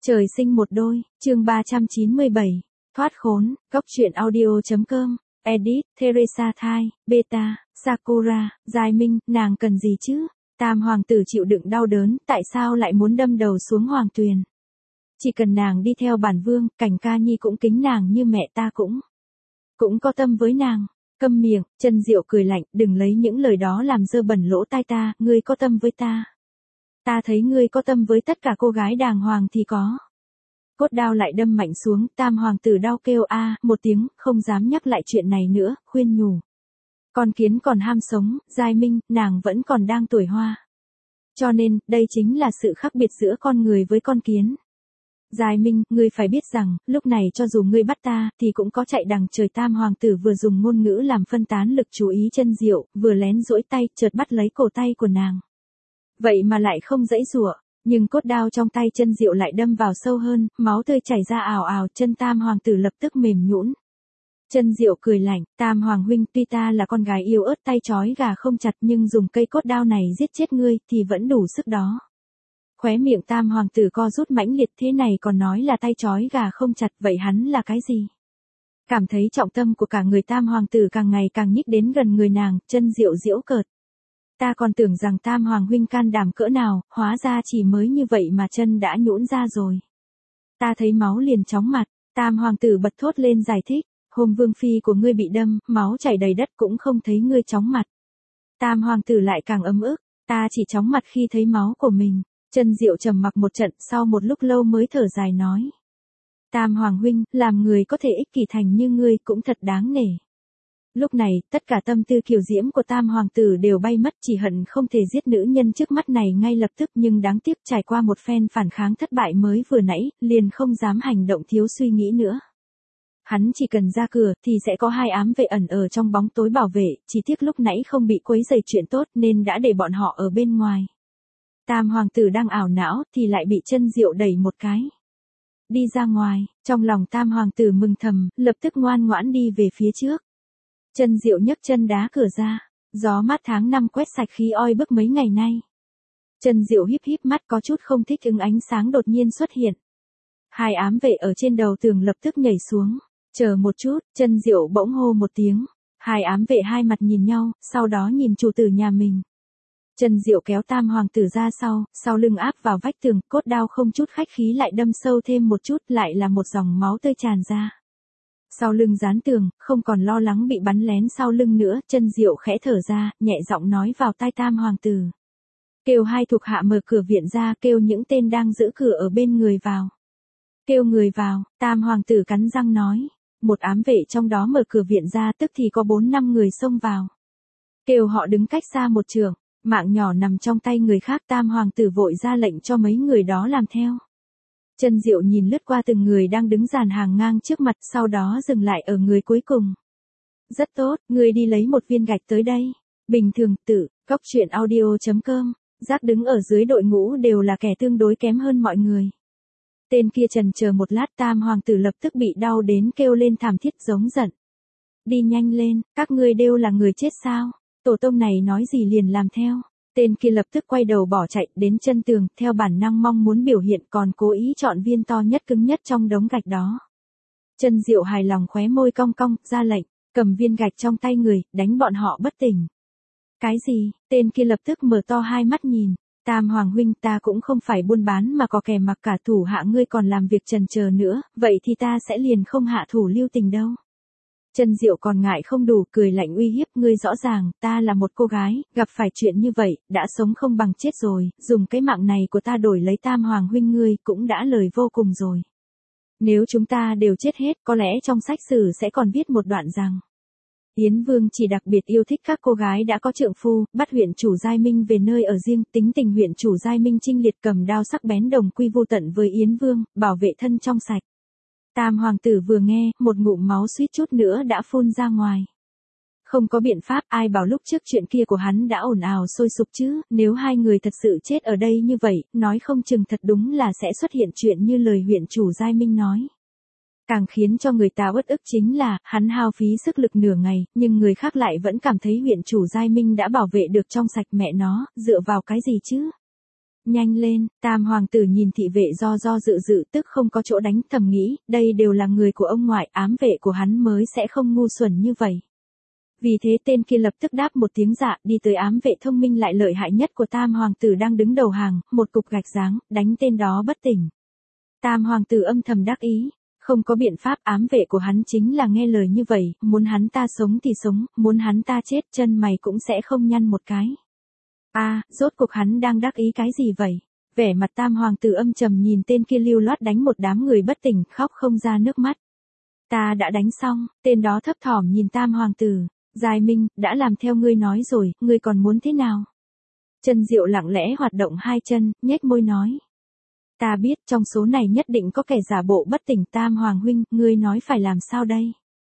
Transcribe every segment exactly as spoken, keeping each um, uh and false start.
Trời sinh một đôi, chương ba trăm chín mươi bảy, thoát khốn, góc truyện audio.com, edit, Teresa Thai, Beta, Sakura, Giai Minh, nàng cần gì chứ? Tam hoàng tử chịu đựng đau đớn, tại sao lại muốn đâm đầu xuống hoàng tuyền? Chỉ cần nàng đi theo bản vương, Cảnh Ca Nhi cũng kính nàng như mẹ ta cũng. Cũng có tâm với nàng. Câm miệng, Chân Diệu cười lạnh, đừng lấy những lời đó làm dơ bẩn lỗ tai ta, ngươi có tâm với ta. Ta thấy ngươi có tâm với tất cả cô gái đàng hoàng thì có. Cốt đao lại đâm mạnh xuống, tam hoàng tử đau kêu a một tiếng, không dám nhắc lại chuyện này nữa, khuyên nhủ. Con kiến còn ham sống, Giai Minh, nàng vẫn còn đang tuổi hoa. Cho nên, đây chính là sự khác biệt giữa con người với con kiến. Giai Minh, ngươi phải biết rằng, lúc này cho dù ngươi bắt ta, thì cũng có chạy đằng trời. Tam hoàng tử vừa dùng ngôn ngữ làm phân tán lực chú ý Chân Diệu, vừa lén duỗi tay, chợt bắt lấy cổ tay của nàng. Vậy mà lại không giãy giụa, nhưng cốt đao trong tay Chân Diệu lại đâm vào sâu hơn, máu tươi chảy ra ào ào, chân tam hoàng tử lập tức mềm nhũn. Chân Diệu cười lạnh, Tam hoàng huynh, tuy ta là con gái yếu ớt tay trói gà không chặt, nhưng dùng cây cốt đao này giết chết ngươi, thì vẫn đủ sức đó. Khóe miệng tam hoàng tử co rút mãnh liệt, thế này còn nói là tay trói gà không chặt, vậy hắn là cái gì? Cảm thấy trọng tâm của cả người tam hoàng tử càng ngày càng nhích đến gần người nàng, Chân Diệu giễu cợt. Ta còn tưởng rằng tam hoàng huynh can đảm cỡ nào, hóa ra chỉ mới như vậy mà chân đã nhũn ra rồi. Ta thấy máu liền chóng mặt, tam hoàng tử bật thốt lên giải thích, hôm vương phi của ngươi bị đâm, máu chảy đầy đất cũng không thấy ngươi chóng mặt. Tam hoàng tử lại càng ấm ức, ta chỉ chóng mặt khi thấy máu của mình. Chân Diệu trầm mặc một trận, sau một lúc lâu mới thở dài nói. Tam hoàng huynh, làm người có thể ích kỷ thành như ngươi cũng thật đáng nể. Lúc này, tất cả tâm tư kiều diễm của tam hoàng tử đều bay mất, chỉ hận không thể giết nữ nhân trước mắt này ngay lập tức, nhưng đáng tiếc trải qua một phen phản kháng thất bại mới vừa nãy, liền không dám hành động thiếu suy nghĩ nữa. Hắn chỉ cần ra cửa thì sẽ có hai ám vệ ẩn ở trong bóng tối bảo vệ, chỉ tiếc lúc nãy không bị quấy rầy chuyện tốt nên đã để bọn họ ở bên ngoài. Tam hoàng tử đang ảo não thì lại bị Chân Diệu đẩy một cái. Đi ra ngoài, trong lòng tam hoàng tử mừng thầm, lập tức ngoan ngoãn đi về phía trước. Chân Diệu nhấc chân đá cửa ra, gió mát tháng năm quét sạch khí oi bức mấy ngày nay. Chân Diệu híp híp mắt có chút không thích ứng ánh sáng đột nhiên xuất hiện. Hai ám vệ ở trên đầu tường lập tức nhảy xuống, chờ một chút, Chân Diệu bỗng hô một tiếng. Hai ám vệ hai mặt nhìn nhau, sau đó nhìn chủ tử nhà mình. Chân Diệu kéo tam hoàng tử ra sau, sau lưng áp vào vách tường, cốt đao không chút khách khí lại đâm sâu thêm một chút, lại là một dòng máu tươi tràn ra. Sau lưng dán tường, không còn lo lắng bị bắn lén sau lưng nữa, Chân Diệu khẽ thở ra, nhẹ giọng nói vào tai tam hoàng tử. Kêu hai thuộc hạ mở cửa viện ra, kêu những tên đang giữ cửa ở bên người vào. Kêu người vào, tam hoàng tử cắn răng nói. Một ám vệ trong đó mở cửa viện ra, tức thì có bốn năm người xông vào. Kêu họ đứng cách xa một trượng, mạng nhỏ nằm trong tay người khác, tam hoàng tử vội ra lệnh cho mấy người đó làm theo. Chân Diệu nhìn lướt qua từng người đang đứng dàn hàng ngang trước mặt, sau đó dừng lại ở người cuối cùng. Rất tốt, ngươi đi lấy một viên gạch tới đây. Bình thường, tự, góc truyện audio.com, Giác đứng ở dưới đội ngũ đều là kẻ tương đối kém hơn mọi người. Tên kia chần chờ một lát, tam hoàng tử lập tức bị đau đến kêu lên thảm thiết giống giận. Đi nhanh lên, các ngươi đều là người chết sao? Tổ tông này nói gì liền làm theo. Tên kia lập tức quay đầu bỏ chạy đến chân tường, theo bản năng mong muốn biểu hiện, còn cố ý chọn viên to nhất cứng nhất trong đống gạch đó. Chân Diệu hài lòng khóe môi cong cong, ra lệnh, cầm viên gạch trong tay người, đánh bọn họ bất tỉnh. Cái gì? Tên kia lập tức mở to hai mắt nhìn. Tam hoàng huynh, ta cũng không phải buôn bán mà có kẻ mặc cả thủ hạ ngươi còn làm việc trần chờ nữa, vậy thì ta sẽ liền không hạ thủ lưu tình đâu. Chân Diệu còn ngại không đủ, cười lạnh uy hiếp, ngươi rõ ràng, ta là một cô gái, gặp phải chuyện như vậy, đã sống không bằng chết rồi, dùng cái mạng này của ta đổi lấy tam hoàng huynh ngươi, cũng đã lời vô cùng rồi. Nếu chúng ta đều chết hết, có lẽ trong sách sử sẽ còn viết một đoạn rằng, Yến Vương chỉ đặc biệt yêu thích các cô gái đã có trượng phu, bắt huyện chủ Giai Minh về nơi ở riêng, tính tình huyện chủ Giai Minh chinh liệt cầm đao sắc bén đồng quy vô tận với Yến Vương, bảo vệ thân trong sạch. Tam hoàng tử vừa nghe, một ngụm máu suýt chút nữa đã phun ra ngoài. Không có biện pháp, ai bảo lúc trước chuyện kia của hắn đã ồn ào sôi sục chứ, nếu hai người thật sự chết ở đây như vậy, nói không chừng thật đúng là sẽ xuất hiện chuyện như lời huyện chủ Giai Minh nói. Càng khiến cho người ta uất ức chính là, hắn hao phí sức lực nửa ngày, nhưng người khác lại vẫn cảm thấy huyện chủ Giai Minh đã bảo vệ được trong sạch, mẹ nó, dựa vào cái gì chứ? Nhanh lên, tam hoàng tử nhìn thị vệ do do dự dự tức không có chỗ đánh, thầm nghĩ, đây đều là người của ông ngoại, ám vệ của hắn mới sẽ không ngu xuẩn như vậy. Vì thế tên kia lập tức đáp một tiếng dạ, đi tới ám vệ thông minh lại lợi hại nhất của tam hoàng tử đang đứng đầu hàng, một cục gạch giáng, đánh tên đó bất tỉnh. Tam hoàng tử âm thầm đắc ý, không có biện pháp, ám vệ của hắn chính là nghe lời như vậy, muốn hắn ta sống thì sống, muốn hắn ta chết chân mày cũng sẽ không nhăn một cái. A, à, rốt cuộc hắn đang đắc ý cái gì vậy? Vẻ mặt tam hoàng tử âm trầm nhìn tên kia lưu loát đánh một đám người bất tỉnh, khóc không ra nước mắt. Ta đã đánh xong, tên đó thấp thỏm nhìn tam hoàng tử, Giai Minh, đã làm theo ngươi nói rồi, ngươi còn muốn thế nào? Chân Diệu lặng lẽ hoạt động hai chân, nhếch môi nói. Ta biết trong số này nhất định có kẻ giả bộ bất tỉnh, tam hoàng huynh, ngươi nói phải làm sao đây?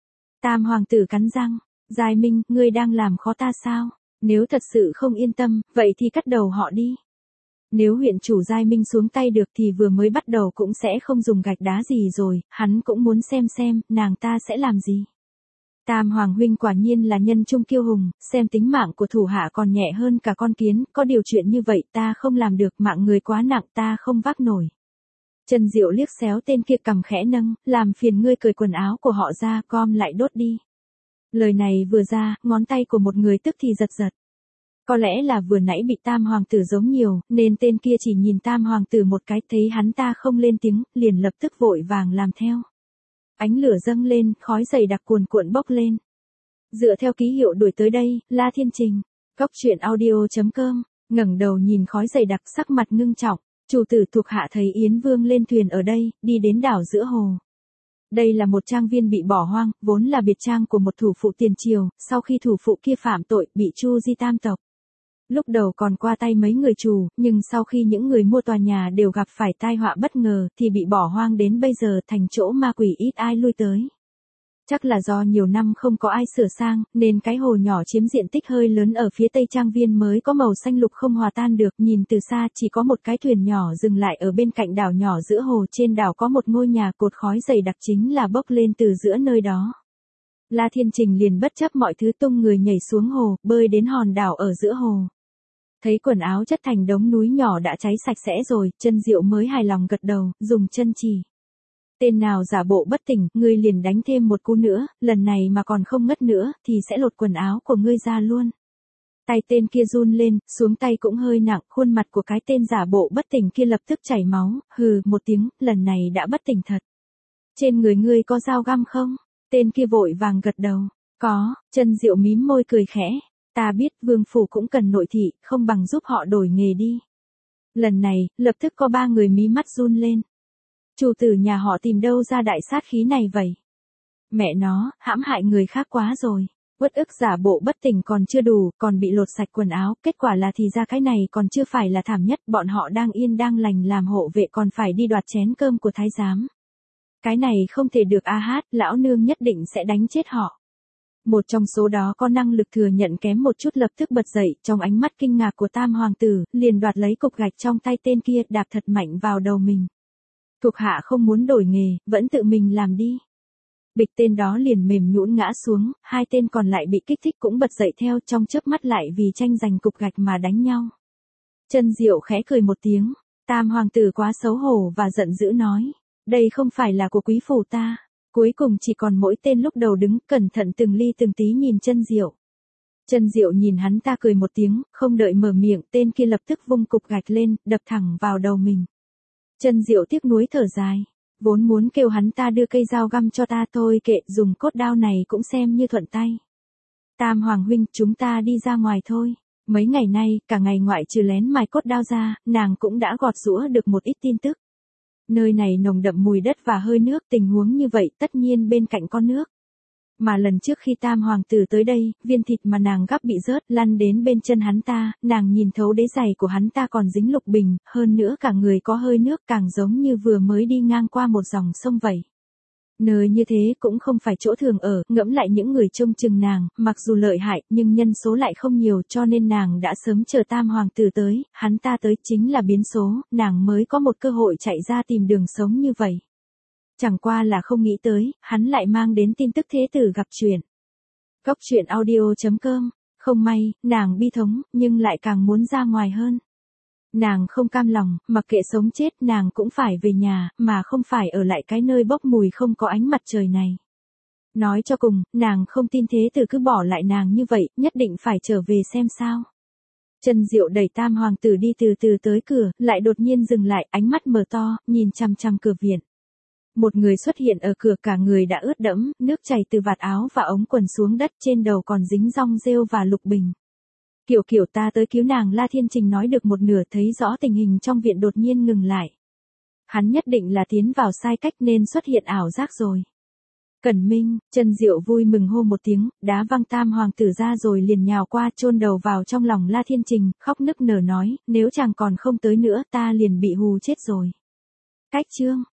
Tam hoàng tử cắn răng, Giai Minh, ngươi đang làm khó ta sao? Nếu thật sự không yên tâm, vậy thì cắt đầu họ đi. Nếu huyện chủ Giai Minh xuống tay được thì vừa mới bắt đầu cũng sẽ không dùng gạch đá gì rồi, hắn cũng muốn xem xem, nàng ta sẽ làm gì. Tam hoàng huynh quả nhiên là nhân trung kiêu hùng, xem tính mạng của thủ hạ còn nhẹ hơn cả con kiến, có điều chuyện như vậy ta không làm được, mạng người quá nặng ta không vác nổi. Chân Diệu liếc xéo tên kia cầm khẽ nâng, làm phiền ngươi cởi quần áo của họ ra, gom lại đốt đi. Lời này vừa ra, ngón tay của một người tức thì giật giật. Có lẽ là vừa nãy bị tam hoàng tử giống nhiều, nên tên kia chỉ nhìn tam hoàng tử một cái, thấy hắn ta không lên tiếng, liền lập tức vội vàng làm theo. Ánh lửa dâng lên, khói dày đặc cuồn cuộn bốc lên. Dựa theo ký hiệu đuổi tới đây, La Thiên Trình. Cốc truyện audio chấm com, ngẩng đầu nhìn khói dày đặc, sắc mặt ngưng trọng. Chủ tử thuộc hạ thấy Yến Vương lên thuyền ở đây, đi đến đảo giữa hồ. Đây là một trang viên bị bỏ hoang, vốn là biệt trang của một thủ phụ tiền triều, sau khi thủ phụ kia phạm tội, bị tru di tam tộc. Lúc đầu còn qua tay mấy người chủ, nhưng sau khi những người mua tòa nhà đều gặp phải tai họa bất ngờ, thì bị bỏ hoang đến bây giờ thành chỗ ma quỷ ít ai lui tới. Chắc là do nhiều năm không có ai sửa sang, nên cái hồ nhỏ chiếm diện tích hơi lớn ở phía tây trang viên mới có màu xanh lục không hòa tan được, nhìn từ xa chỉ có một cái thuyền nhỏ dừng lại ở bên cạnh đảo nhỏ giữa hồ, trên đảo có một ngôi nhà cột khói dày đặc chính là bốc lên từ giữa nơi đó. La Thiên Trình liền bất chấp mọi thứ tung người nhảy xuống hồ, bơi đến hòn đảo ở giữa hồ. Thấy quần áo chất thành đống núi nhỏ đã cháy sạch sẽ rồi, Chân Diệu mới hài lòng gật đầu, dùng chân chỉ. Tên nào giả bộ bất tỉnh, ngươi liền đánh thêm một cú nữa, lần này mà còn không ngất nữa, thì sẽ lột quần áo của ngươi ra luôn. Tay tên kia run lên, xuống tay cũng hơi nặng, khuôn mặt của cái tên giả bộ bất tỉnh kia lập tức chảy máu, hừ một tiếng, lần này đã bất tỉnh thật. Trên người ngươi có dao găm không? Tên kia vội vàng gật đầu. Có, Chân Diệu mím môi cười khẽ. Ta biết vương phủ cũng cần nội thị, không bằng giúp họ đổi nghề đi. Lần này, lập tức có ba người mí mắt run lên. Chủ tử nhà họ tìm đâu ra đại sát khí này vậy? Mẹ nó, hãm hại người khác quá rồi. Uất ức giả bộ bất tỉnh còn chưa đủ, còn bị lột sạch quần áo, kết quả là thì ra cái này còn chưa phải là thảm nhất, bọn họ đang yên đang lành làm hộ vệ còn phải đi đoạt chén cơm của thái giám. Cái này không thể được a hát, lão nương nhất định sẽ đánh chết họ. Một trong số đó có năng lực thừa nhận kém một chút lập tức bật dậy, trong ánh mắt kinh ngạc của tam hoàng tử, liền đoạt lấy cục gạch trong tay tên kia, đạp thật mạnh vào đầu mình. Thuộc hạ không muốn đổi nghề, vẫn tự mình làm đi. Bịch, tên đó liền mềm nhũn ngã xuống, hai tên còn lại bị kích thích cũng bật dậy theo, trong chớp mắt lại vì tranh giành cục gạch mà đánh nhau. Chân Diệu khẽ cười một tiếng, tam hoàng tử quá xấu hổ và giận dữ nói, đây không phải là của quý phủ ta. Cuối cùng chỉ còn mỗi tên lúc đầu đứng, cẩn thận từng ly từng tí nhìn Chân Diệu. Chân Diệu nhìn hắn ta cười một tiếng, không đợi mở miệng, tên kia lập tức vung cục gạch lên, đập thẳng vào đầu mình. Chân Diệu tiếc nuối thở dài, vốn muốn kêu hắn ta đưa cây dao găm cho ta thôi kệ, dùng cốt đao này cũng xem như thuận tay. Tam hoàng huynh, chúng ta đi ra ngoài thôi. Mấy ngày nay, cả ngày ngoại trừ lén mài cốt đao ra, nàng cũng đã gọt giũa được một ít tin tức. Nơi này nồng đậm mùi đất và hơi nước, tình huống như vậy tất nhiên bên cạnh có nước. Mà lần trước khi tam hoàng tử tới đây, viên thịt mà nàng gắp bị rớt lăn đến bên chân hắn ta, nàng nhìn thấu đế giày của hắn ta còn dính lục bình, hơn nữa cả người có hơi nước, càng giống như vừa mới đi ngang qua một dòng sông vậy. Nơi như thế cũng không phải chỗ thường ở, ngẫm lại những người trông chừng nàng, mặc dù lợi hại, nhưng nhân số lại không nhiều, cho nên nàng đã sớm chờ tam hoàng tử tới, hắn ta tới chính là biến số, nàng mới có một cơ hội chạy ra tìm đường sống như vậy. Chẳng qua là không nghĩ tới, hắn lại mang đến tin tức thế tử gặp chuyện. Cốc truyện audio chấm com, không may, nàng bi thống, nhưng lại càng muốn ra ngoài hơn. Nàng không cam lòng, mặc kệ sống chết nàng cũng phải về nhà, mà không phải ở lại cái nơi bốc mùi không có ánh mặt trời này. Nói cho cùng, nàng không tin thế tử cứ bỏ lại nàng như vậy, nhất định phải trở về xem sao. Trần Diệu đẩy tam hoàng tử đi từ từ tới cửa, lại đột nhiên dừng lại, ánh mắt mở to, nhìn chằm chằm cửa viện. Một người xuất hiện ở cửa, cả người đã ướt đẫm, nước chảy từ vạt áo và ống quần xuống đất, trên đầu còn dính rong rêu và lục bình. Kiểu kiểu ta tới cứu nàng. La Thiên Trình nói được một nửa, thấy rõ tình hình trong viện đột nhiên ngừng lại. Hắn nhất định là tiến vào sai cách nên xuất hiện ảo giác rồi. Cẩn Minh, Trần Diệu vui mừng hô một tiếng, đá văng tam hoàng tử ra rồi liền nhào qua, chôn đầu vào trong lòng La Thiên Trình, khóc nức nở nói, nếu chàng còn không tới nữa ta liền bị hù chết rồi. Cách chương